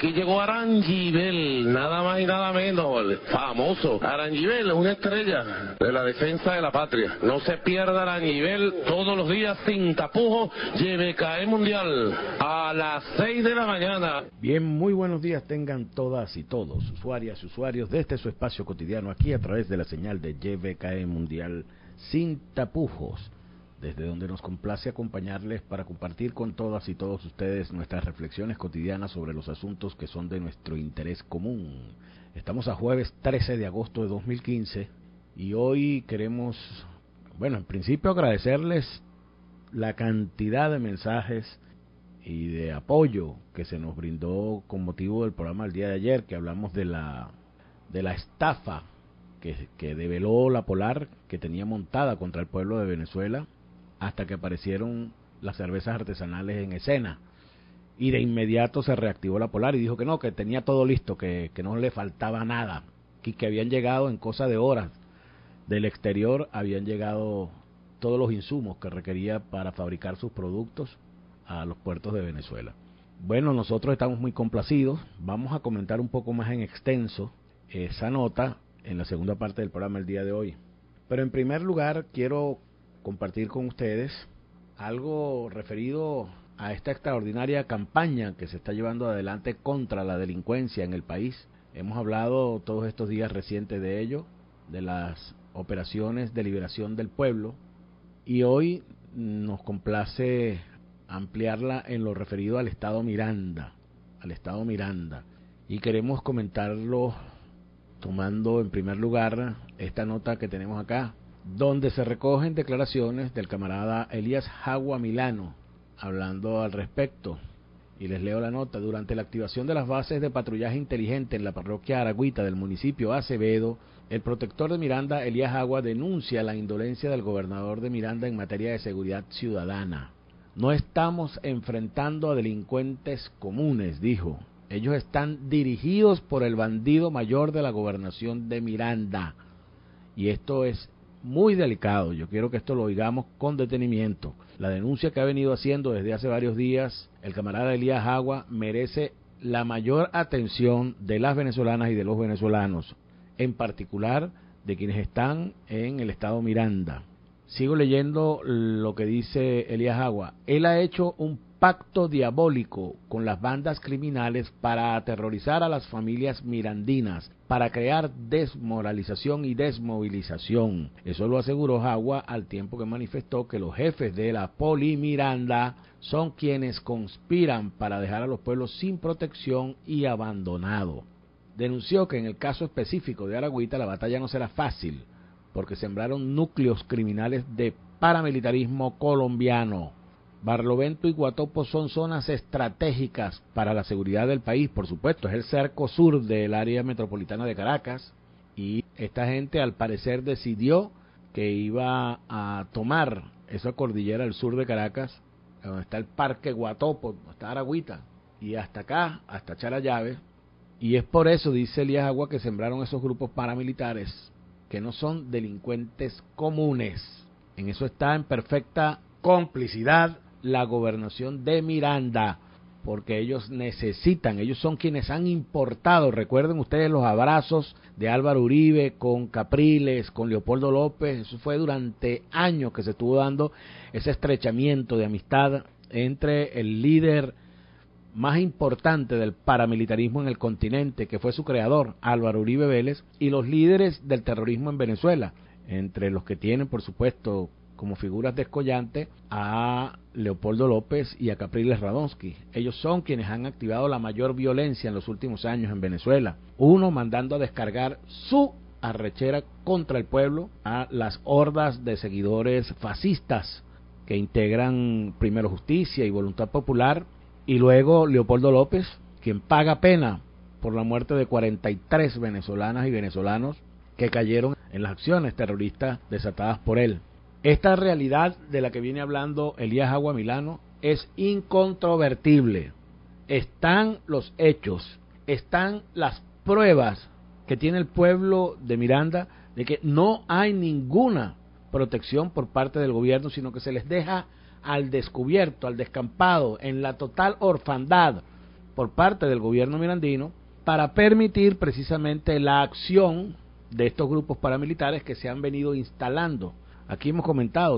Aquí llegó Arangibel, nada más y nada menos, el famoso Arangibel, una estrella de la defensa de la patria. No se pierda Arangibel todos los días sin tapujos, YBKE Mundial, a las 6 de la mañana. Bien, muy buenos días tengan todas y todos, usuarias y usuarios de este su espacio cotidiano aquí a través de la señal de YBKE Mundial sin tapujos, desde donde nos complace acompañarles para compartir con todas y todos ustedes nuestras reflexiones cotidianas sobre los asuntos que son de nuestro interés común. Estamos a jueves 13 de agosto de 2015 y hoy queremos, en principio agradecerles la cantidad de mensajes y de apoyo que se nos brindó con motivo del programa el día de ayer, que hablamos de la estafa que develó la Polar, que tenía montada contra el pueblo de Venezuela, hasta que aparecieron las cervezas artesanales en escena. Y de inmediato se reactivó la Polar y dijo que no, que tenía todo listo, que no le faltaba nada, que habían llegado en cosa de horas del exterior, habían llegado todos los insumos que requería para fabricar sus productos a los puertos de Venezuela. Bueno, nosotros estamos muy complacidos. Vamos a comentar un poco más en extenso esa nota en la segunda parte del programa el día de hoy. Pero en primer lugar quiero compartir con ustedes algo referido a esta extraordinaria campaña que se está llevando adelante contra la delincuencia en el país. Hemos hablado todos estos días recientes de ello, de las operaciones de liberación del pueblo, y hoy nos complace ampliarla en lo referido al Estado Miranda, y queremos comentarlo tomando en primer lugar esta nota que tenemos acá, donde se recogen declaraciones del camarada Elías Jagua Milano, hablando al respecto. Y les leo la nota. Durante la activación de las bases de patrullaje inteligente en la parroquia Aragüita del municipio Acevedo, el protector de Miranda, Elías Jagua, denuncia la indolencia del gobernador de Miranda en materia de seguridad ciudadana. No estamos enfrentando a delincuentes comunes, dijo. Ellos están dirigidos por el bandido mayor de la gobernación de Miranda. Y esto es muy delicado, yo quiero que esto lo oigamos con detenimiento. La denuncia que ha venido haciendo desde hace varios días el camarada Elías Jagua merece la mayor atención de las venezolanas y de los venezolanos, en particular de quienes están en el estado Miranda. Sigo leyendo lo que dice Elías Jagua. Él ha hecho un pacto diabólico con las bandas criminales para aterrorizar a las familias mirandinas, para crear desmoralización y desmovilización. Eso lo aseguró Jagua al tiempo que manifestó que los jefes de la Poli Miranda son quienes conspiran para dejar a los pueblos sin protección y abandonados. Denunció que en el caso específico de Aragüita la batalla no será fácil, porque sembraron núcleos criminales de paramilitarismo colombiano. Barlovento y Guatopo son zonas estratégicas para la seguridad del país, por supuesto, es el cerco sur del área metropolitana de Caracas, y esta gente al parecer decidió que iba a tomar esa cordillera al sur de Caracas, donde está el Parque Guatopo, donde está Aragüita, y hasta acá, hasta Charallave, y es por eso, dice Elías Jagua, que sembraron esos grupos paramilitares, que no son delincuentes comunes. En eso está en perfecta complicidad la gobernación de Miranda, porque ellos son quienes han importado, recuerden ustedes los abrazos de Álvaro Uribe con Capriles, con Leopoldo López, eso fue durante años que se estuvo dando ese estrechamiento de amistad entre el líder más importante del paramilitarismo en el continente, que fue su creador, Álvaro Uribe Vélez, y los líderes del terrorismo en Venezuela, entre los que tienen, por supuesto, como figuras descollantes a Leopoldo López y a Capriles Radonsky. Ellos son quienes han activado la mayor violencia en los últimos años en Venezuela. Uno, mandando a descargar su arrechera contra el pueblo a las hordas de seguidores fascistas que integran primero Justicia y Voluntad Popular, y luego Leopoldo López, quien paga pena por la muerte de 43 venezolanas y venezolanos que cayeron en las acciones terroristas desatadas por él. Esta realidad de la que viene hablando Elías Jagua Milano es incontrovertible. Están los hechos, están las pruebas que tiene el pueblo de Miranda de que no hay ninguna protección por parte del gobierno, sino que se les deja al descubierto, al descampado, en la total orfandad, por parte del gobierno mirandino para permitir precisamente la acción de estos grupos paramilitares que se han venido instalando. Aquí hemos comentado,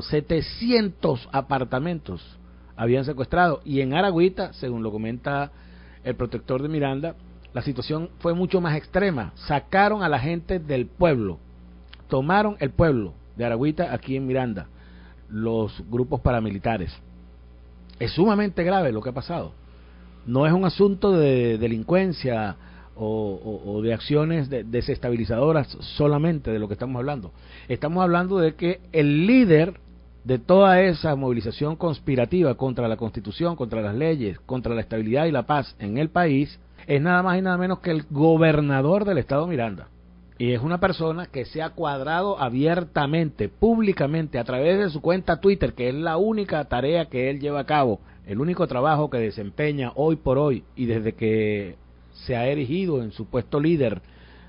700 apartamentos habían secuestrado, y en Aragüita, según lo comenta el protector de Miranda, la situación fue mucho más extrema. Sacaron a la gente del pueblo, tomaron el pueblo de Aragüita aquí en Miranda, los grupos paramilitares. Es sumamente grave lo que ha pasado. No es un asunto de delincuencia o de acciones desestabilizadoras solamente de lo que estamos hablando. Estamos hablando de que el líder de toda esa movilización conspirativa contra la Constitución, contra las leyes, contra la estabilidad y la paz en el país, es nada más y nada menos que el gobernador del estado Miranda. Y es una persona que se ha cuadrado abiertamente, públicamente, a través de su cuenta Twitter, que es la única tarea que él lleva a cabo, el único trabajo que desempeña hoy por hoy, y desde que se ha erigido en su puesto líder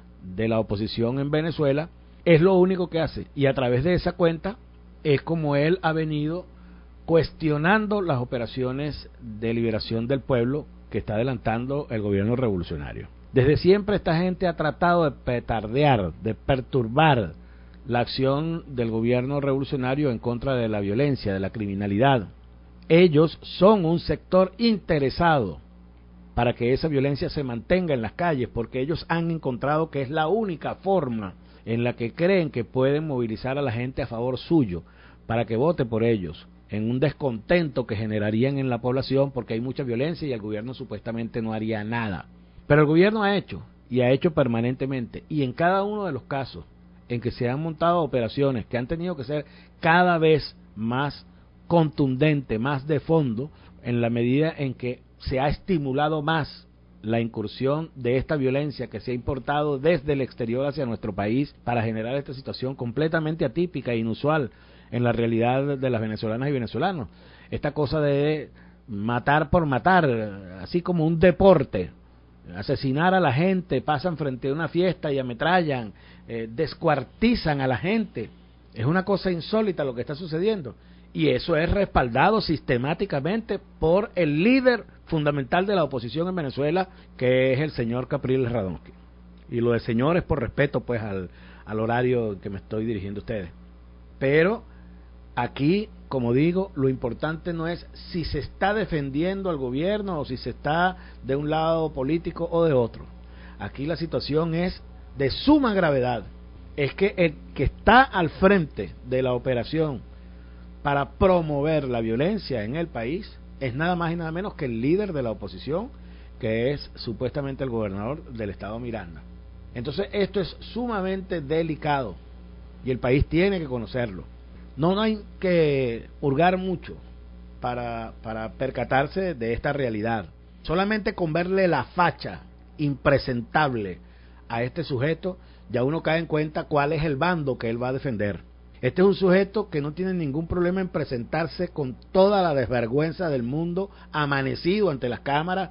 de la oposición en Venezuela, es lo único que hace. Y a través de esa cuenta es como él ha venido cuestionando las operaciones de liberación del pueblo que está adelantando el gobierno revolucionario. Desde siempre esta gente ha tratado de petardear, de perturbar la acción del gobierno revolucionario en contra de la violencia, de la criminalidad. Ellos son un sector interesado para que esa violencia se mantenga en las calles, porque ellos han encontrado que es la única forma en la que creen que pueden movilizar a la gente a favor suyo, para que vote por ellos, en un descontento que generarían en la población porque hay mucha violencia y el gobierno supuestamente no haría nada. Pero el gobierno ha hecho, y ha hecho permanentemente, y en cada uno de los casos en que se han montado operaciones que han tenido que ser cada vez más contundentes, más de fondo, en la medida en que se ha estimulado más la incursión de esta violencia que se ha importado desde el exterior hacia nuestro país para generar esta situación completamente atípica e inusual en la realidad de las venezolanas y venezolanos. Esta cosa de matar por matar, así como un deporte, asesinar a la gente, pasan frente a una fiesta y ametrallan, descuartizan a la gente. Es una cosa insólita lo que está sucediendo. Y eso es respaldado sistemáticamente por el líder fundamental de la oposición en Venezuela, que es el señor Capriles Radonsky. Y lo de señor es por respeto pues al horario que me estoy dirigiendo a ustedes. Pero aquí, como digo, lo importante no es si se está defendiendo al gobierno o si se está de un lado político o de otro. Aquí la situación es de suma gravedad. Es que el que está al frente de la operación para promover la violencia en el país es nada más y nada menos que el líder de la oposición, que es supuestamente el gobernador del estado Miranda. Entonces esto es sumamente delicado y el país tiene que conocerlo. No hay que hurgar mucho para percatarse de esta realidad. Solamente con verle la facha impresentable a este sujeto, ya uno cae en cuenta cuál es el bando que él va a defender. Este es un sujeto que no tiene ningún problema en presentarse con toda la desvergüenza del mundo, amanecido ante las cámaras,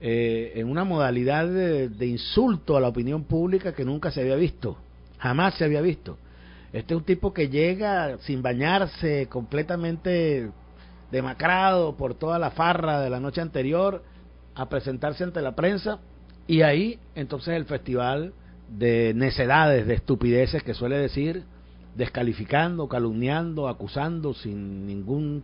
en una modalidad de insulto a la opinión pública que nunca se había visto, jamás se había visto. Este es un tipo que llega sin bañarse, completamente demacrado por toda la farra de la noche anterior, a presentarse ante la prensa, y ahí entonces el festival de necedades, de estupideces que suele decir, descalificando, calumniando, acusando sin ningún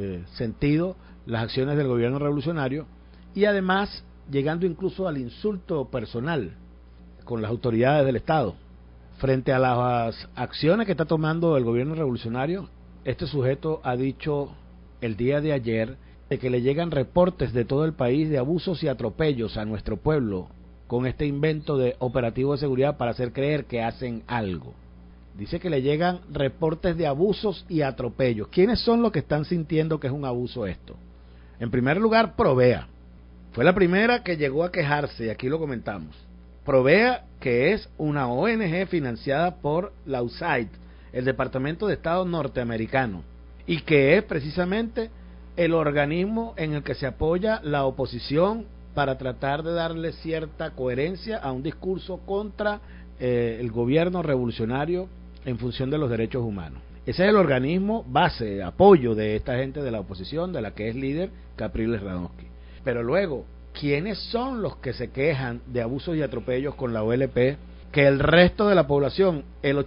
sentido las acciones del gobierno revolucionario, y además llegando incluso al insulto personal con las autoridades del Estado. Frente a las acciones que está tomando el gobierno revolucionario, este sujeto ha dicho el día de ayer de que le llegan reportes de todo el país de abusos y atropellos a nuestro pueblo con este invento de operativo de seguridad para hacer creer que hacen algo. Dice que le llegan reportes de abusos y atropellos. ¿Quiénes son los que están sintiendo que es un abuso esto? En primer lugar, Provea. Fue la primera que llegó a quejarse, y aquí lo comentamos. Provea, que es una ONG financiada por la USAID, el Departamento de Estado norteamericano, y que es precisamente el organismo en el que se apoya la oposición para tratar de darle cierta coherencia a un discurso contra el gobierno revolucionario en función de los derechos humanos. Ese es el organismo base, apoyo de esta gente de la oposición, de la que es líder Capriles Radonsky. Pero luego, ¿quiénes son los que se quejan de abusos y atropellos con la OLP? Que el resto de la población, el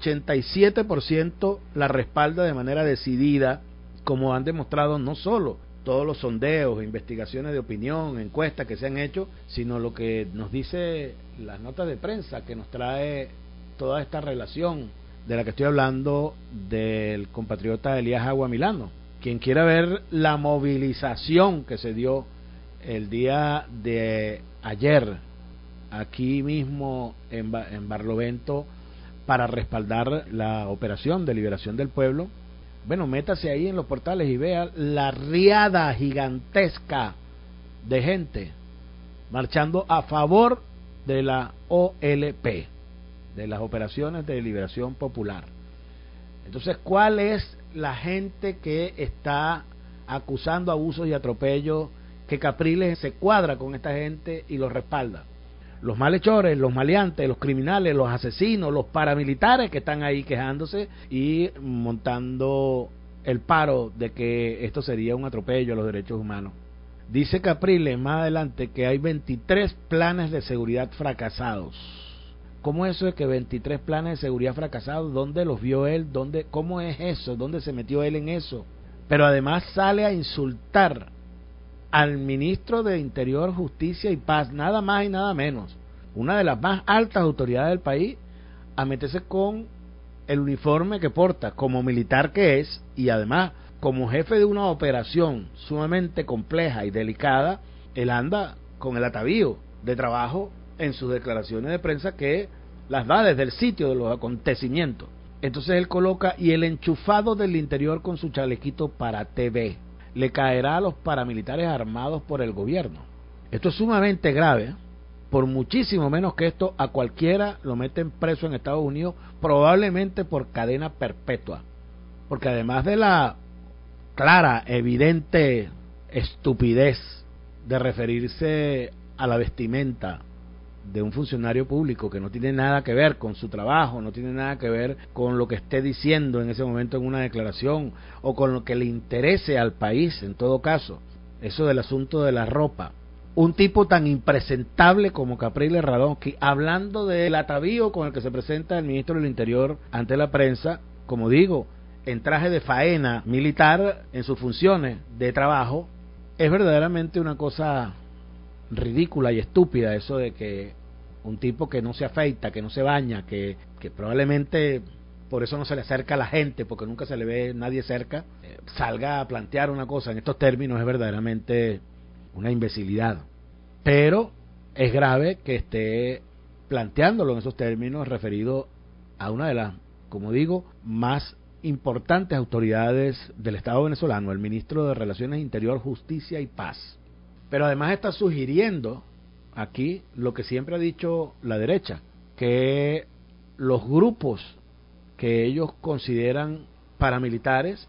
87% la respalda de manera decidida, como han demostrado no solo todos los sondeos, investigaciones de opinión, encuestas que se han hecho, sino lo que nos dice las notas de prensa que nos trae toda esta relación de la que estoy hablando del compatriota Elías Agua Milano. Quien quiera ver la movilización que se dio el día de ayer aquí mismo en Barlovento para respaldar la operación de liberación del pueblo, bueno, métase ahí en los portales y vea la riada gigantesca de gente marchando a favor de la OLP, de las operaciones de liberación popular. Entonces, ¿cuál es la gente que está acusando abusos y atropellos, que Capriles se cuadra con esta gente y los respalda? Los malhechores, los maleantes, los criminales, los asesinos, los paramilitares que están ahí quejándose y montando el paro de que esto sería un atropello a los derechos humanos. Dice Capriles más adelante que hay 23 planes de seguridad fracasados. ¿Cómo eso de que 23 planes de seguridad fracasados? ¿Dónde los vio él? ¿Cómo es eso? ¿Dónde se metió él en eso? Pero además sale a insultar al ministro de Interior, Justicia y Paz, nada más y nada menos, una de las más altas autoridades del país, a meterse con el uniforme que porta como militar que es, y además como jefe de una operación sumamente compleja y delicada. Él anda con el atavío de trabajo en sus declaraciones de prensa, que las da desde el sitio de los acontecimientos. Entonces él coloca: y el enchufado del Interior con su chalequito para TV le caerá a los paramilitares armados por el gobierno. Esto es sumamente grave, por muchísimo menos que esto a cualquiera lo meten preso en Estados Unidos, probablemente por cadena perpetua, porque además de la clara, evidente estupidez de referirse a la vestimenta de un funcionario público que no tiene nada que ver con su trabajo, no tiene nada que ver con lo que esté diciendo en ese momento en una declaración, o con lo que le interese al país en todo caso, eso del asunto de la ropa. Un tipo tan impresentable como Capriles Radonsky, hablando del atavío con el que se presenta el ministro del Interior ante la prensa, como digo, en traje de faena militar, en sus funciones de trabajo, es verdaderamente una cosa ridícula y estúpida, eso de que un tipo que no se afeita, que no se baña, que probablemente por eso no se le acerca a la gente, porque nunca se le ve nadie cerca, salga a plantear una cosa en estos términos. Es verdaderamente una imbecilidad. Pero es grave que esté planteándolo en esos términos, referido a una de las, como digo, más importantes autoridades del Estado venezolano, el ministro de Relaciones Interior, Justicia y Paz. Pero además está sugiriendo aquí lo que siempre ha dicho la derecha, que los grupos que ellos consideran paramilitares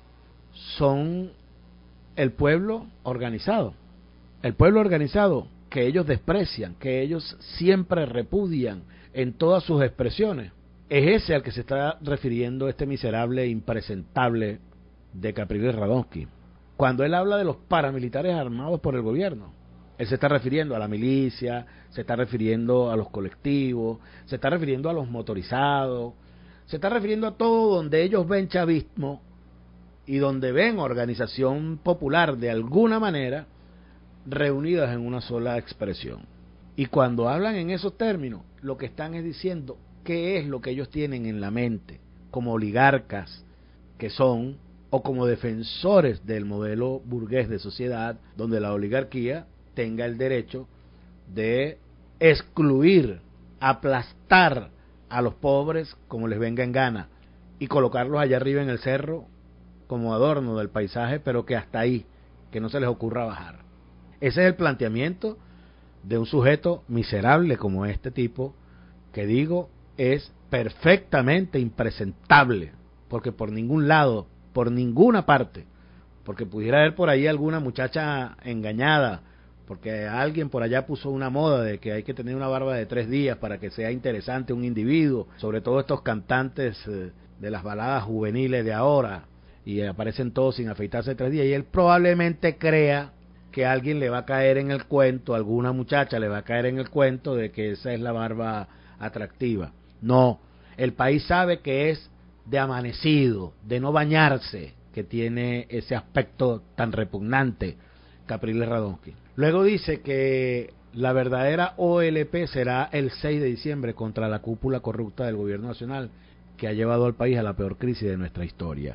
son el pueblo organizado. El pueblo organizado que ellos desprecian, que ellos siempre repudian en todas sus expresiones, es ese al que se está refiriendo este miserable impresentable de Capriles Radonsky. Cuando él habla de los paramilitares armados por el gobierno, él se está refiriendo a la milicia, se está refiriendo a los colectivos, se está refiriendo a los motorizados, se está refiriendo a todo donde ellos ven chavismo y donde ven organización popular de alguna manera reunidas en una sola expresión. Y cuando hablan en esos términos, lo que están es diciendo qué es lo que ellos tienen en la mente como oligarcas que son, o como defensores del modelo burgués de sociedad, donde la oligarquía tenga el derecho de excluir, aplastar a los pobres como les venga en gana y colocarlos allá arriba en el cerro como adorno del paisaje, pero que hasta ahí, que no se les ocurra bajar. Ese es el planteamiento de un sujeto miserable como este tipo, que digo es perfectamente impresentable, porque por ningún lado, por ninguna parte, porque pudiera haber por ahí alguna muchacha engañada, porque alguien por allá puso una moda de que hay que tener una barba de 3 días para que sea interesante un individuo, sobre todo estos cantantes de las baladas juveniles de ahora, y aparecen todos sin afeitarse 3 días, y él probablemente crea que alguien le va a caer en el cuento, alguna muchacha le va a caer en el cuento de que esa es la barba atractiva. No, el país sabe que es de amanecido, de no bañarse, que tiene ese aspecto tan repugnante Capriles Radonsky. Luego dice que la verdadera OLP será el 6 de diciembre contra la cúpula corrupta del gobierno nacional que ha llevado al país a la peor crisis de nuestra historia.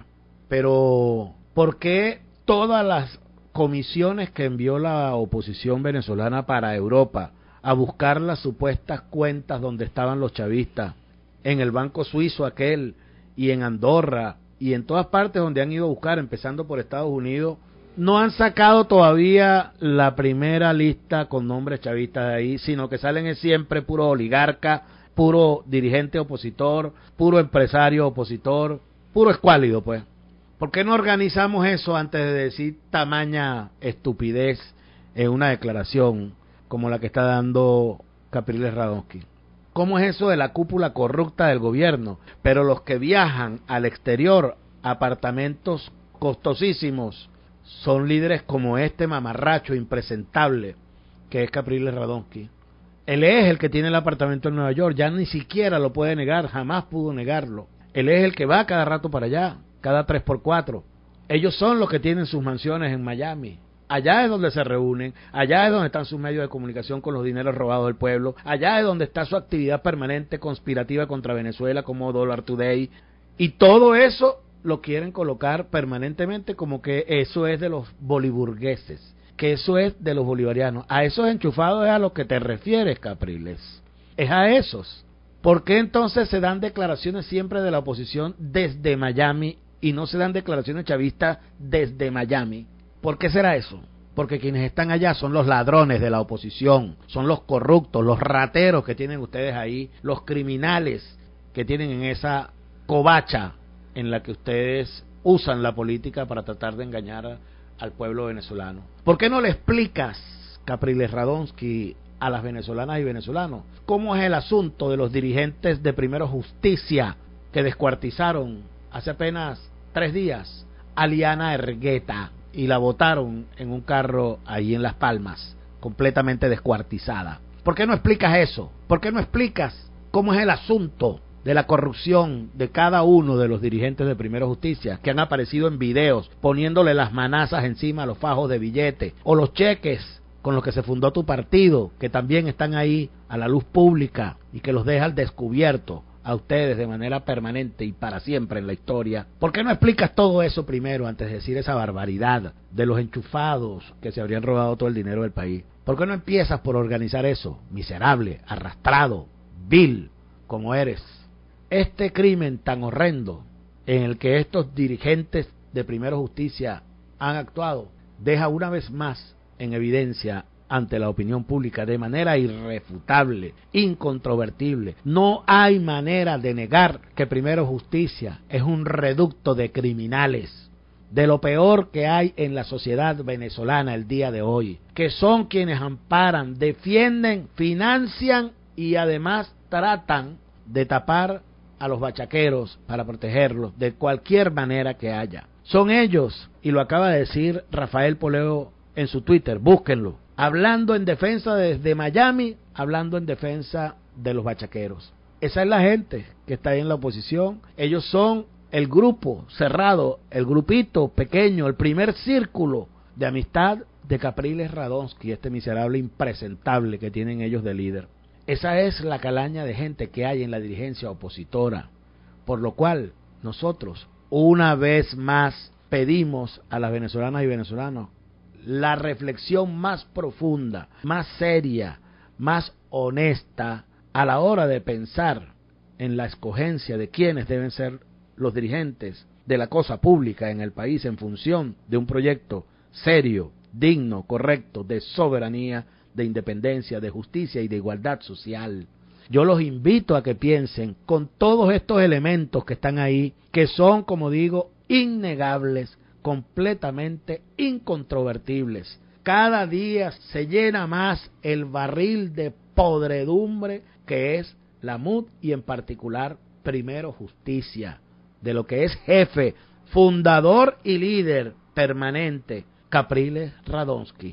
Pero, ¿por qué todas las comisiones que envió la oposición venezolana para Europa a buscar las supuestas cuentas donde estaban los chavistas, en el banco suizo aquel, y en Andorra, y en todas partes donde han ido a buscar, empezando por Estados Unidos, no han sacado todavía la primera lista con nombres chavistas de ahí, sino que salen siempre puro oligarca, puro dirigente opositor, puro empresario opositor, puro escuálido, pues? ¿Por qué no organizamos eso antes de decir tamaña estupidez en una declaración como la que está dando Capriles Radonsky? ¿Cómo es eso de la cúpula corrupta del gobierno? Pero los que viajan al exterior, apartamentos costosísimos, son líderes como este mamarracho impresentable que es Capriles Radonsky. Él es el que tiene el apartamento en Nueva York, ya ni siquiera lo puede negar, jamás pudo negarlo. Él es el que va cada rato para allá, cada 3x4. Ellos son los que tienen sus mansiones en Miami. Allá es donde se reúnen, allá es donde están sus medios de comunicación con los dineros robados del pueblo, allá es donde está su actividad permanente conspirativa contra Venezuela como Dollar Today, y todo eso lo quieren colocar permanentemente como que eso es de los boliburgueses, que eso es de los bolivarianos. A esos enchufados es a los que te refieres, Capriles, es a esos. ¿Por qué entonces se dan declaraciones siempre de la oposición desde Miami y no se dan declaraciones chavistas desde Miami? ¿Por qué será eso? Porque quienes están allá son los ladrones de la oposición, son los corruptos, los rateros que tienen ustedes ahí, los criminales que tienen en esa covacha en la que ustedes usan la política para tratar de engañar al pueblo venezolano. ¿Por qué no le explicas, Capriles Radonsky, a las venezolanas y venezolanos, cómo es el asunto de los dirigentes de Primero Justicia que descuartizaron hace apenas 3 días a Liana Ergueta y la botaron en un carro ahí en Las Palmas, completamente descuartizada? ¿Por qué no explicas eso? ¿Por qué no explicas cómo es el asunto de la corrupción de cada uno de los dirigentes de Primero Justicia que han aparecido en videos poniéndole las manazas encima a los fajos de billetes, o los cheques con los que se fundó tu partido, que también están ahí a la luz pública y que los deja al descubierto a ustedes de manera permanente y para siempre en la historia? ¿Por qué no explicas todo eso primero antes de decir esa barbaridad de los enchufados que se habrían robado todo el dinero del país? ¿Por qué no empiezas por organizar eso, miserable, arrastrado, vil como eres? Este crimen tan horrendo en el que estos dirigentes de Primero Justicia han actuado deja una vez más en evidencia ante la opinión pública de manera irrefutable, incontrovertible. No hay manera de negar que Primero Justicia es un reducto de criminales, de lo peor que hay en la sociedad venezolana el día de hoy, que son quienes amparan, defienden, financian y además tratan de tapar a los bachaqueros para protegerlos de cualquier manera que haya. Son ellos, y lo acaba de decir Rafael Poleo en su Twitter, búsquenlo, hablando en defensa desde Miami, hablando en defensa de los bachaqueros. Esa es la gente que está ahí en la oposición. Ellos son el grupo cerrado, el grupito pequeño, el primer círculo de amistad de Capriles Radonsky, este miserable impresentable que tienen ellos de líder. Esa es la calaña de gente que hay en la dirigencia opositora, por lo cual nosotros una vez más pedimos a las venezolanas y venezolanos la reflexión más profunda, más seria, más honesta a la hora de pensar en la escogencia de quiénes deben ser los dirigentes de la cosa pública en el país en función de un proyecto serio, digno, correcto, de soberanía, de independencia, de justicia y de igualdad social. Yo los invito a que piensen con todos estos elementos que están ahí, que son, como digo, innegables, completamente incontrovertibles. Cada día se llena más el barril de podredumbre que es la MUD y en particular Primero Justicia, de lo que es jefe, fundador y líder permanente, Capriles Radonsky.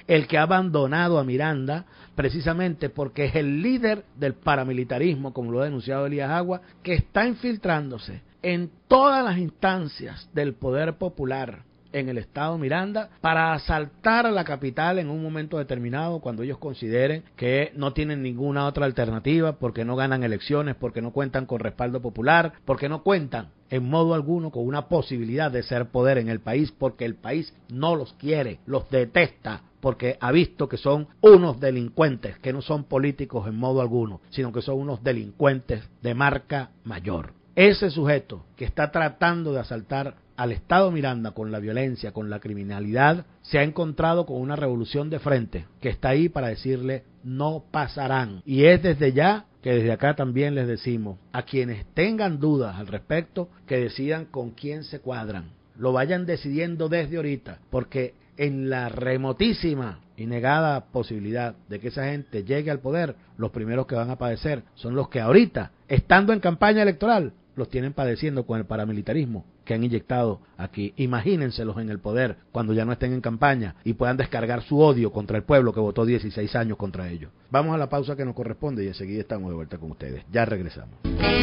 el que ha abandonado a Miranda, precisamente porque es el líder del paramilitarismo, como lo ha denunciado Elías Agua, que está infiltrándose en todas las instancias del poder popular en el estado Miranda para asaltar a la capital en un momento determinado cuando ellos consideren que no tienen ninguna otra alternativa, porque no ganan elecciones, porque no cuentan con respaldo popular, porque no cuentan en modo alguno con una posibilidad de ser poder en el país, porque el país no los quiere, los detesta, porque ha visto que son unos delincuentes, que no son políticos en modo alguno, sino que son unos delincuentes de marca mayor. Ese sujeto que está tratando de asaltar al Estado Miranda con la violencia, con la criminalidad, se ha encontrado con una revolución de frente que está ahí para decirle no pasarán. Y es desde ya que desde acá también les decimos a quienes tengan dudas al respecto que decidan con quién se cuadran. Lo vayan decidiendo desde ahorita, porque en la remotísima y negada posibilidad de que esa gente llegue al poder, los primeros que van a padecer son los que ahorita, estando en campaña electoral, los tienen padeciendo con el paramilitarismo que han inyectado aquí. Imagínenselos en el poder cuando ya no estén en campaña y puedan descargar su odio contra el pueblo que votó 16 años contra ellos. Vamos a la pausa que nos corresponde y enseguida estamos de vuelta con ustedes. Ya regresamos.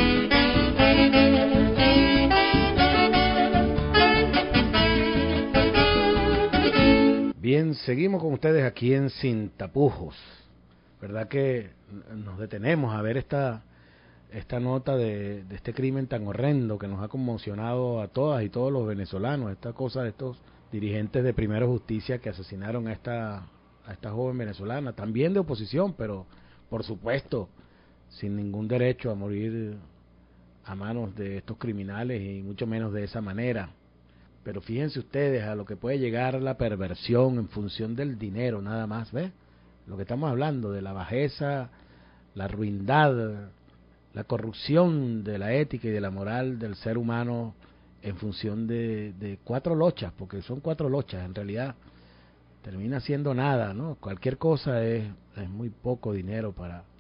Bien, seguimos con ustedes aquí en Sin Tapujos. ¿Verdad que nos detenemos a ver esta nota de este crimen tan horrendo que nos ha conmocionado a todas y todos los venezolanos, esta cosa de estos dirigentes de Primera Justicia que asesinaron a esta joven venezolana, también de oposición, pero por supuesto sin ningún derecho a morir a manos de estos criminales y mucho menos de esa manera. Pero fíjense ustedes a lo que puede llegar la perversión en función del dinero nada más, ¿ves? Lo que estamos hablando de la bajeza, la ruindad, la corrupción de la ética y de la moral del ser humano en función de 4 lochas, porque son 4 lochas, en realidad termina siendo nada, ¿no? Cualquier cosa es muy poco dinero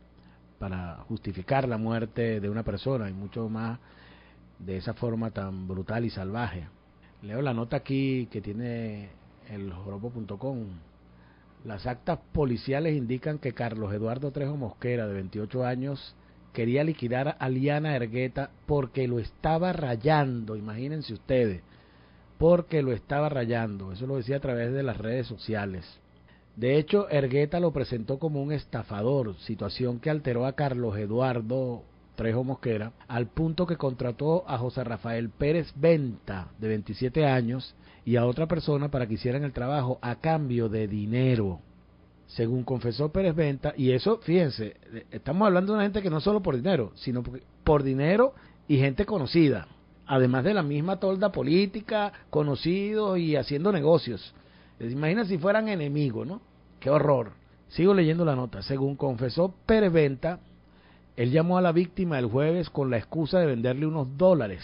para justificar la muerte de una persona, y mucho más de esa forma tan brutal y salvaje. Leo la nota aquí que tiene el joropo.com. Las actas policiales indican que Carlos Eduardo Trejo Mosquera, de 28 años, quería liquidar a Liana Ergueta porque lo estaba rayando, imagínense ustedes, porque lo estaba rayando. Eso lo decía a través de las redes sociales. De hecho, Ergueta lo presentó como un estafador, situación que alteró a Carlos Eduardo Trejo Mosquera, al punto que contrató a José Rafael Pérez Venta, de 27 años, y a otra persona para que hicieran el trabajo a cambio de dinero. Según confesó Pérez Venta, y eso, fíjense, estamos hablando de una gente que no solo por dinero, sino por dinero y gente conocida, además de la misma tolda política, conocidos y haciendo negocios. Imagina si fueran enemigos, ¿no? ¡Qué horror! Sigo leyendo la nota. Según confesó Pérez Venta, él llamó a la víctima el jueves con la excusa de venderle unos dólares.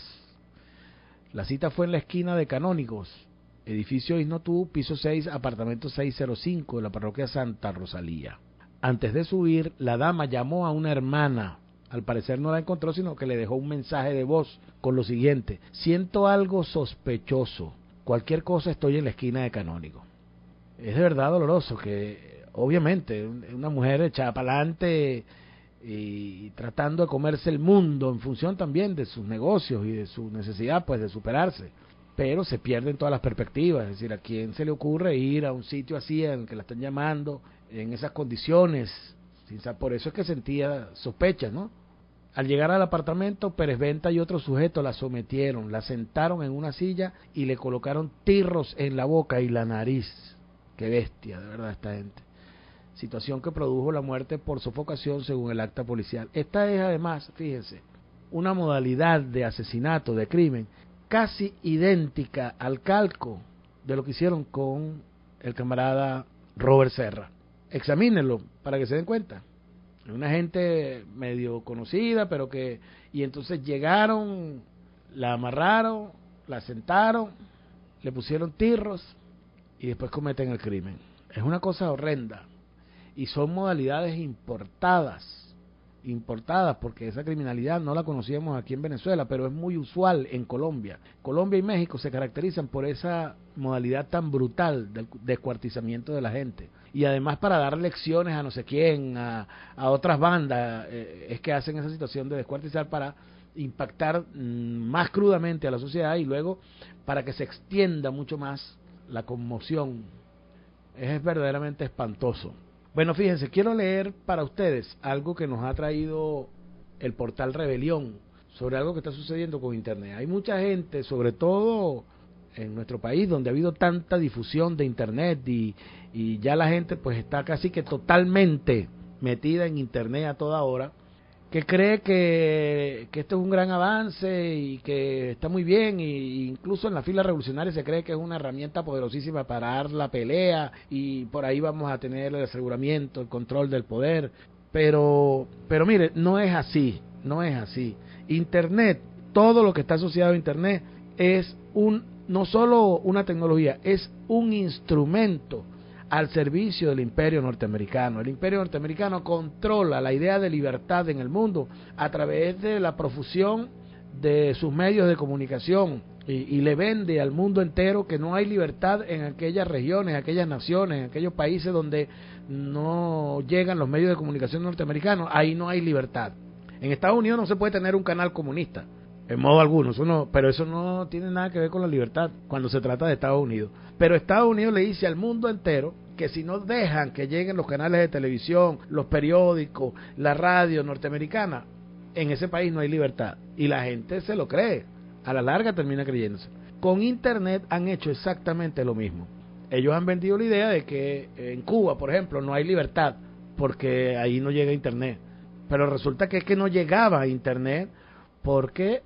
La cita fue en la esquina de Canónigos, edificio Isnotú, piso 6, apartamento 605 de la parroquia Santa Rosalía. Antes de subir, la dama llamó a una hermana. Al parecer no la encontró, sino que le dejó un mensaje de voz con lo siguiente: siento algo sospechoso. Cualquier cosa, estoy en la esquina de Canónigos. Es de verdad doloroso que, obviamente, una mujer echada para adelante y tratando de comerse el mundo en función también de sus negocios y de su necesidad pues de superarse, pero se pierden todas las perspectivas. Es decir, ¿a quién se le ocurre ir a un sitio así en el que la están llamando en esas condiciones? Por eso es que sentía sospechas, ¿no? Al llegar al apartamento, Pérez Venta y otro sujeto la sometieron, la sentaron en una silla y le colocaron tirros en la boca y la nariz. Qué bestia, de verdad, esta gente. Situación que produjo la muerte por sofocación según el acta policial. Esta es además, fíjense, una modalidad de asesinato, de crimen, casi idéntica al calco de lo que hicieron con el camarada Robert Serra. Examínenlo para que se den cuenta. Una gente medio conocida, pero que... Y entonces llegaron, la amarraron, la sentaron, le pusieron tirros y después cometen el crimen. Es una cosa horrenda. Y son modalidades importadas importadas, porque esa criminalidad no la conocíamos aquí en Venezuela, pero es muy usual en Colombia. Colombia y México se caracterizan por esa modalidad tan brutal del descuartizamiento de la gente. Y además para dar lecciones a no sé quién, a otras bandas, es que hacen esa situación de descuartizar para impactar más crudamente a la sociedad y luego para que se extienda mucho más la conmoción. Es verdaderamente espantoso. Bueno, fíjense, quiero leer para ustedes algo que nos ha traído el portal Rebelión sobre algo que está sucediendo con Internet. Hay mucha gente, sobre todo en nuestro país, donde ha habido tanta difusión de Internet y ya la gente pues está casi que totalmente metida en Internet a toda hora, que cree que esto es un gran avance y que está muy bien, y incluso en la fila revolucionaria se cree que es una herramienta poderosísima para dar la pelea y por ahí vamos a tener el aseguramiento, el control del poder, pero mire, no es así. Internet, todo lo que está asociado a Internet es no solo una tecnología, es un instrumento al servicio del imperio norteamericano. El imperio norteamericano controla la idea de libertad en el mundo a través de la profusión de sus medios de comunicación y le vende al mundo entero que no hay libertad en aquellas regiones, aquellas naciones, en aquellos países donde no llegan los medios de comunicación norteamericanos. Ahí no hay libertad. En Estados Unidos no se puede tener un canal comunista, en modo alguno, pero eso no tiene nada que ver con la libertad cuando se trata de Estados Unidos. Pero Estados Unidos le dice al mundo entero que si no dejan que lleguen los canales de televisión, los periódicos, la radio norteamericana, en ese país no hay libertad. Y la gente se lo cree, a la larga termina creyéndose. Con Internet han hecho exactamente lo mismo. Ellos han vendido la idea de que en Cuba, por ejemplo, no hay libertad porque ahí no llega Internet. Pero resulta que es que no llegaba a Internet porque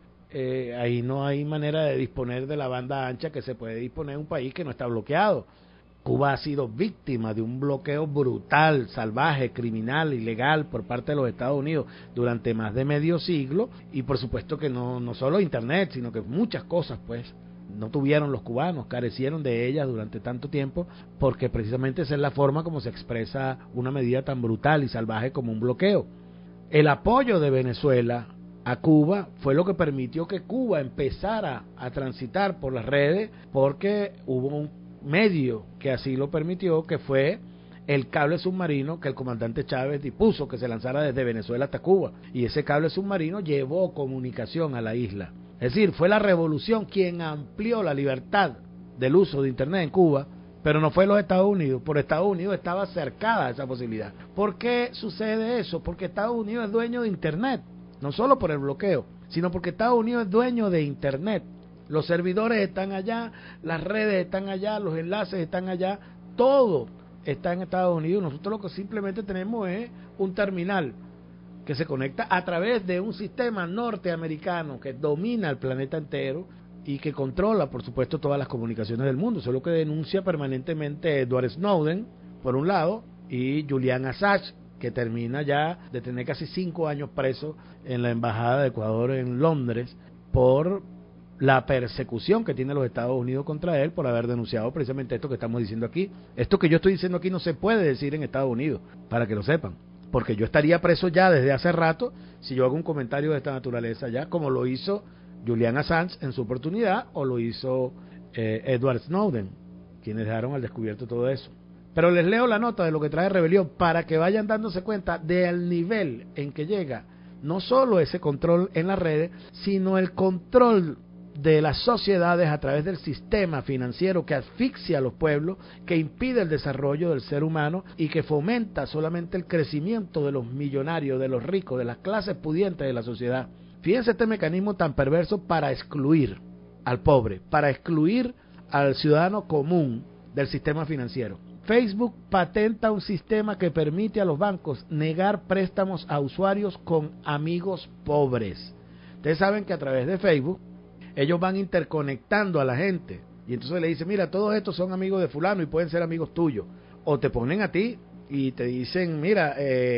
ahí no hay manera de disponer de la banda ancha que se puede disponer en un país que no está bloqueado. Cuba ha sido víctima de un bloqueo brutal, salvaje, criminal, ilegal por parte de los Estados Unidos durante más de medio siglo, y por supuesto que no solo Internet, sino que muchas cosas pues no tuvieron los cubanos, carecieron de ellas durante tanto tiempo, porque precisamente esa es la forma como se expresa una medida tan brutal y salvaje como un bloqueo. El apoyo de Venezuela a Cuba fue lo que permitió que Cuba empezara a transitar por las redes, porque hubo un medio que así lo permitió, que fue el cable submarino que el comandante Chávez dispuso que se lanzara desde Venezuela hasta Cuba, y ese cable submarino llevó comunicación a la isla. Es decir, fue la revolución quien amplió la libertad del uso de Internet en Cuba, pero no fue los Estados Unidos. Por Estados Unidos estaba cercada esa posibilidad. ¿Por qué sucede eso? Porque Estados Unidos es dueño de Internet, no solo por el bloqueo, sino porque Estados Unidos es dueño de Internet. Los servidores están allá, las redes están allá, los enlaces están allá, todo está en Estados Unidos. Nosotros lo que simplemente tenemos es un terminal que se conecta a través de un sistema norteamericano que domina el planeta entero y que controla, por supuesto, todas las comunicaciones del mundo. Eso es lo que denuncia permanentemente Edward Snowden, por un lado, y Julian Assange, que termina ya de tener casi 5 años preso en la Embajada de Ecuador en Londres por la persecución que tiene los Estados Unidos contra él por haber denunciado precisamente esto que estamos diciendo aquí. Esto que yo estoy diciendo aquí no se puede decir en Estados Unidos, para que lo sepan, porque yo estaría preso ya desde hace rato si yo hago un comentario de esta naturaleza ya, como lo hizo Julian Assange en su oportunidad, o lo hizo Edward Snowden, quienes dejaron al descubierto todo eso. Pero les leo la nota de lo que trae Rebelión para que vayan dándose cuenta del nivel en que llega no solo ese control en las redes, sino el control de las sociedades a través del sistema financiero que asfixia a los pueblos, que impide el desarrollo del ser humano y que fomenta solamente el crecimiento de los millonarios, de los ricos, de las clases pudientes de la sociedad. Fíjense este mecanismo tan perverso para excluir al pobre, para excluir al ciudadano común del sistema financiero. Facebook patenta un sistema que permite a los bancos negar préstamos a usuarios con amigos pobres. Ustedes saben que a través de Facebook ellos van interconectando a la gente y entonces le dicen, mira, todos estos son amigos de fulano y pueden ser amigos tuyos. O te ponen a ti y te dicen, mira,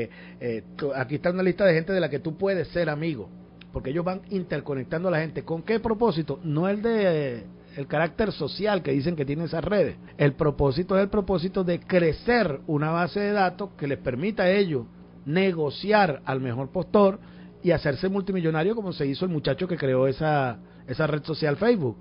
aquí está una lista de gente de la que tú puedes ser amigo. Porque ellos van interconectando a la gente. ¿Con qué propósito? No el de el carácter social que dicen que tienen esas redes. El propósito es el propósito de crecer una base de datos que les permita a ellos negociar al mejor postor y hacerse multimillonario, como se hizo el muchacho que creó esa red social Facebook,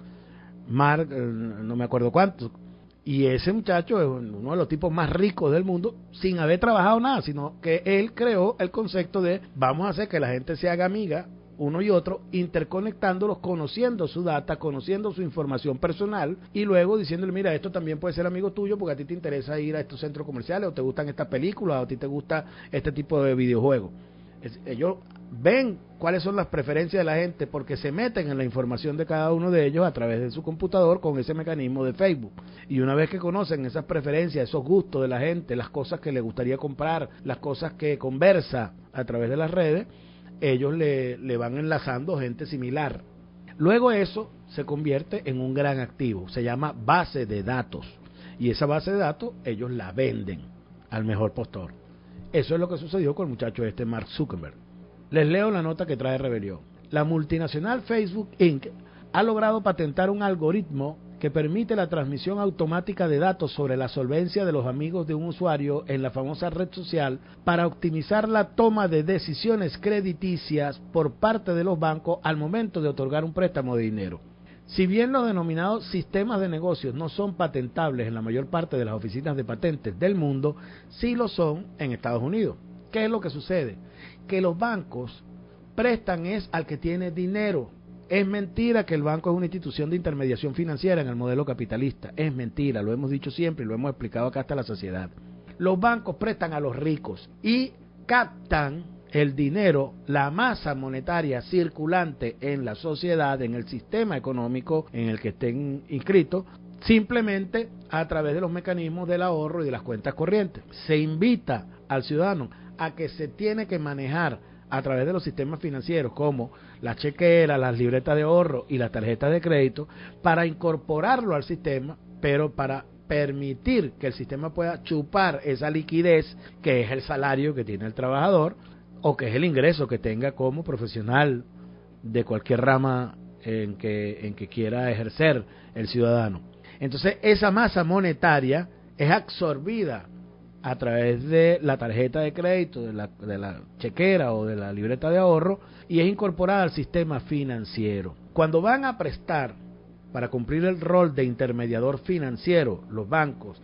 Mark, no me acuerdo cuánto. Y ese muchacho es uno de los tipos más ricos del mundo sin haber trabajado nada, sino que él creó el concepto de vamos a hacer que la gente se haga amiga uno y otro, interconectándolos, conociendo su data, conociendo su información personal y luego diciéndole, mira, esto también puede ser amigo tuyo porque a ti te interesa ir a estos centros comerciales o te gustan estas películas o a ti te gusta este tipo de videojuegos. Ellos ven cuáles son las preferencias de la gente porque se meten en la información de cada uno de ellos a través de su computador con ese mecanismo de Facebook. Y una vez que conocen esas preferencias, esos gustos de la gente, las cosas que le gustaría comprar, las cosas que conversa a través de las redes, ellos le van enlazando gente similar. Luego eso se convierte en un gran activo, se llama base de datos. Y esa base de datos ellos la venden al mejor postor. Eso es lo que sucedió con el muchacho Mark Zuckerberg. Les leo la nota que trae Rebelión. La multinacional Facebook Inc. ha logrado patentar un algoritmo que permite la transmisión automática de datos sobre la solvencia de los amigos de un usuario en la famosa red social para optimizar la toma de decisiones crediticias por parte de los bancos al momento de otorgar un préstamo de dinero. Si bien los denominados sistemas de negocios no son patentables en la mayor parte de las oficinas de patentes del mundo, sí lo son en Estados Unidos. ¿Qué es lo que sucede? Que los bancos prestan es al que tiene dinero. Es mentira que el banco es una institución de intermediación financiera en el modelo capitalista. Es mentira, lo hemos dicho siempre y lo hemos explicado acá hasta la saciedad. Los bancos prestan a los ricos y captan el dinero, la masa monetaria circulante en la sociedad, en el sistema económico en el que estén inscritos, simplemente a través de los mecanismos del ahorro y de las cuentas corrientes. Se invita al ciudadano a que se tiene que manejar a través de los sistemas financieros como las chequeras, las libretas de ahorro y las tarjetas de crédito para incorporarlo al sistema, pero para permitir que el sistema pueda chupar esa liquidez que es el salario que tiene el trabajador o que es el ingreso que tenga como profesional de cualquier rama en que quiera ejercer el ciudadano. Entonces esa masa monetaria es absorbida a través de la tarjeta de crédito, de la chequera o de la libreta de ahorro y es incorporada al sistema financiero. Cuando van a prestar para cumplir el rol de intermediador financiero, los bancos,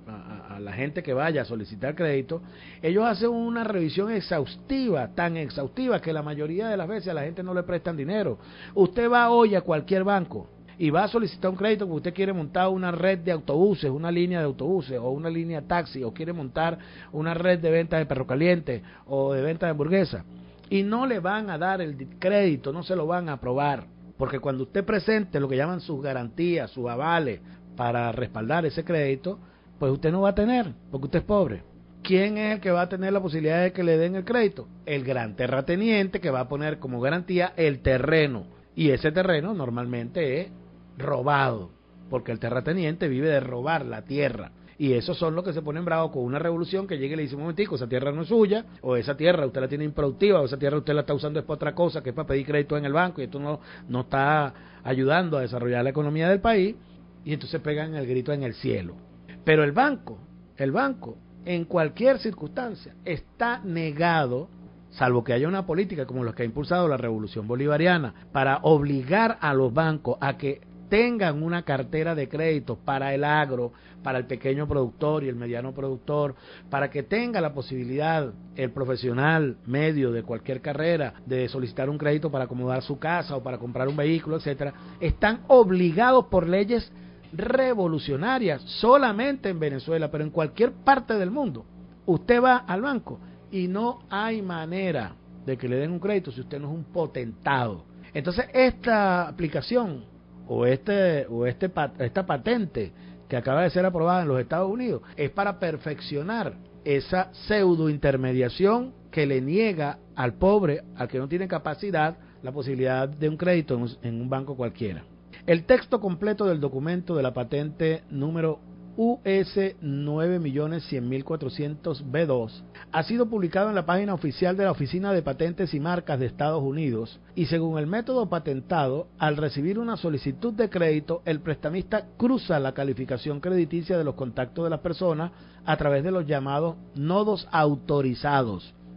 a la gente que vaya a solicitar crédito, ellos hacen una revisión exhaustiva, tan exhaustiva que la mayoría de las veces a la gente no le prestan dinero. Usted va hoy a cualquier banco y va a solicitar un crédito porque usted quiere montar una red de autobuses, una línea de autobuses o una línea taxi, o quiere montar una red de venta de perro caliente o de venta de hamburguesa, y no le van a dar el crédito, no se lo van a aprobar, porque cuando usted presente lo que llaman sus garantías, sus avales para respaldar ese crédito, pues usted no va a tener, porque usted es pobre. ¿Quién es el que va a tener la posibilidad de que le den el crédito? El gran terrateniente que va a poner como garantía el terreno, y ese terreno normalmente es robado, porque el terrateniente vive de robar la tierra, y esos son los que se ponen bravos con una revolución que llegue y le dice, un momentico, esa tierra no es suya, o esa tierra usted la tiene improductiva, o esa tierra usted la está usando es para otra cosa, que es para pedir crédito en el banco, y esto no está ayudando a desarrollar la economía del país, y entonces pegan el grito en el cielo. Pero el banco, en cualquier circunstancia, está negado, salvo que haya una política como la que ha impulsado la Revolución Bolivariana, para obligar a los bancos a que tengan una cartera de créditos para el agro, para el pequeño productor y el mediano productor, para que tenga la posibilidad el profesional medio de cualquier carrera de solicitar un crédito para acomodar su casa o para comprar un vehículo, etcétera. Están obligados por leyes revolucionarias solamente en Venezuela, pero en cualquier parte del mundo. Usted va al banco y no hay manera de que le den un crédito si usted no es un potentado. Entonces esta aplicación o esta patente que acaba de ser aprobada en los Estados Unidos es para perfeccionar esa pseudo intermediación que le niega al pobre, al que no tiene capacidad, la posibilidad de un crédito en un banco cualquiera. El texto completo del documento de la patente número US 9.100.400B2 ha sido publicado en la página oficial de la Oficina de Patentes y Marcas de Estados Unidos y según el método patentado, al recibir una solicitud de crédito, el prestamista cruza la calificación crediticia de los contactos de las personas a través de los llamados nodos autorizados.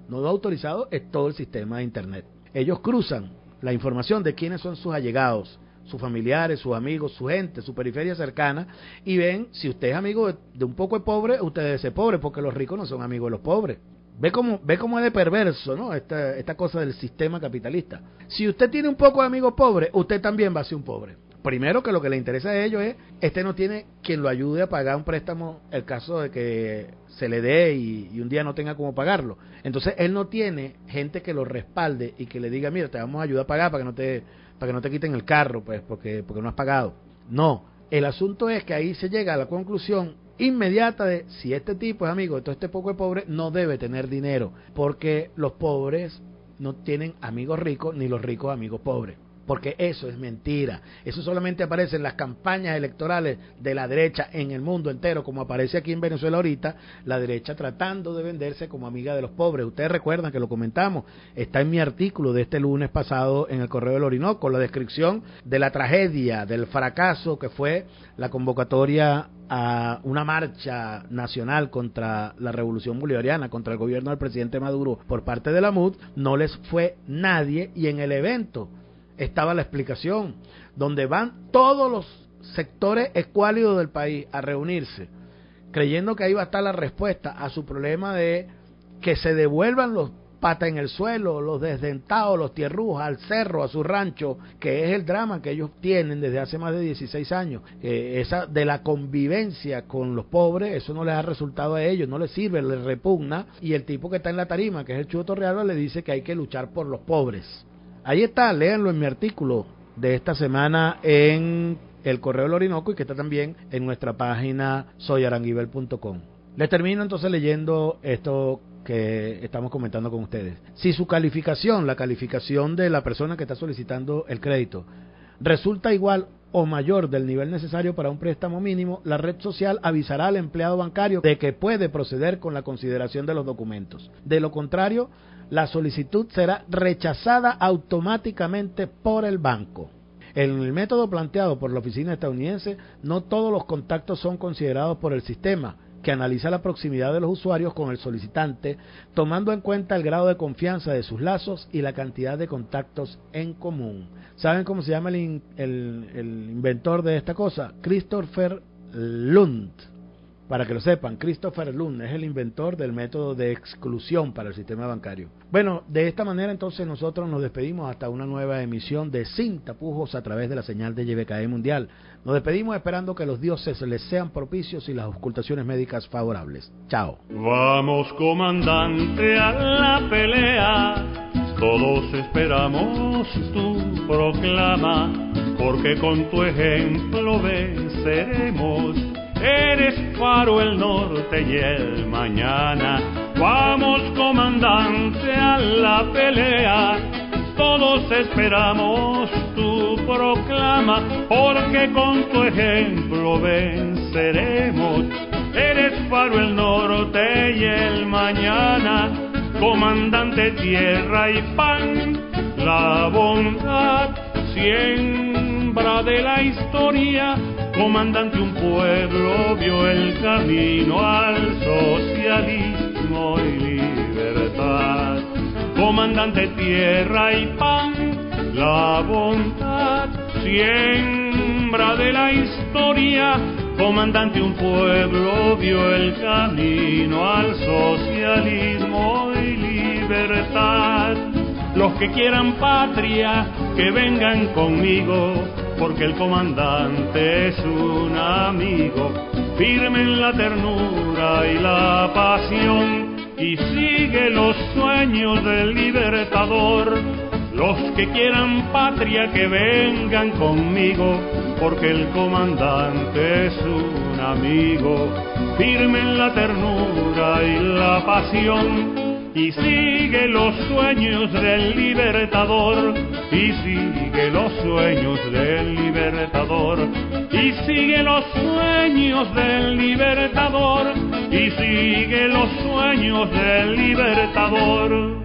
No autorizado es todo el sistema de Internet. Ellos cruzan la información de quiénes son sus allegados, sus familiares, sus amigos, su gente, su periferia cercana, y ven, si usted es amigo de un poco de pobre, usted debe ser pobre, porque los ricos no son amigos de los pobres. Ve cómo es de perverso, ¿no? Esta cosa del sistema capitalista. Si usted tiene un poco de amigos pobres, usted también va a ser un pobre. Primero, que lo que le interesa a ellos es, no tiene quien lo ayude a pagar un préstamo, el caso de que se le dé y un día no tenga cómo pagarlo. Entonces, él no tiene gente que lo respalde y que le diga, mira, te vamos a ayudar a pagar para que no te quiten el carro, pues, porque no has pagado. No, el asunto es que ahí se llega a la conclusión inmediata de si este tipo es amigo de todo este poco de pobre, no debe tener dinero, porque los pobres no tienen amigos ricos, ni los ricos amigos pobres. Porque eso es mentira. Eso solamente aparece en las campañas electorales de la derecha en el mundo entero, como aparece aquí en Venezuela ahorita, la derecha tratando de venderse como amiga de los pobres. Ustedes recuerdan que lo comentamos, está en mi artículo de este lunes pasado en el Correo del Orinoco, la descripción de la tragedia, del fracaso que fue la convocatoria a una marcha nacional contra la revolución bolivariana, contra el gobierno del presidente Maduro por parte de la MUD. No les fue nadie, y en el evento estaba la explicación, donde van todos los sectores escuálidos del país a reunirse, creyendo que ahí va a estar la respuesta a su problema de que se devuelvan los patas en el suelo, los desdentados, los tierrujos, al cerro, a su rancho, que es el drama que ellos tienen desde hace más de 16 años. Esa de la convivencia con los pobres, eso no les ha resultado a ellos, no les sirve, les repugna, y el tipo que está en la tarima, que es el Chugo Torrealba, le dice que hay que luchar por los pobres. Ahí está, léanlo en mi artículo de esta semana en el Correo del Orinoco, y que está también en nuestra página soyaranguibel.com. Les termino entonces leyendo esto que estamos comentando con ustedes. Si su calificación, la calificación de la persona que está solicitando el crédito, resulta igual o mayor del nivel necesario para un préstamo mínimo, la red social avisará al empleado bancario de que puede proceder con la consideración de los documentos. De lo contrario, la solicitud será rechazada automáticamente por el banco. En el método planteado por la oficina estadounidense, no todos los contactos son considerados por el sistema, que analiza la proximidad de los usuarios con el solicitante, tomando en cuenta el grado de confianza de sus lazos y la cantidad de contactos en común. ¿Saben cómo se llama el inventor de esta cosa? Christopher Lund. Para que lo sepan, Christopher Lund es el inventor del método de exclusión para el sistema bancario. Bueno, de esta manera entonces nosotros nos despedimos hasta una nueva emisión de Sin Tapujos a través de la señal de YBKE Mundial. Nos despedimos esperando que los dioses les sean propicios y las ocultaciones médicas favorables. Chao. Vamos, comandante, a la pelea. Todos esperamos tu proclama, porque con tu ejemplo venceremos. Eres faro el norte y el mañana. Vamos, comandante, a la pelea. Todos esperamos tu proclama, porque con tu ejemplo venceremos. Eres faro el norte y el mañana. Comandante, tierra y pan, la bondad, siembra de la historia. Comandante, un pueblo vio el camino al socialismo y libertad. Comandante, tierra y pan, la bondad, siembra de la historia. Comandante, un pueblo vio el camino al socialismo y libertad. Los que quieran patria, que vengan conmigo, porque el comandante es un amigo, firme en la ternura y la pasión, y sigue los sueños del libertador. Los que quieran patria, que vengan conmigo, porque el comandante es un amigo, firme en la ternura y la pasión, y sigue los sueños del libertador, y sigue los sueños del libertador, y sigue los sueños del libertador, y sigue los sueños del libertador.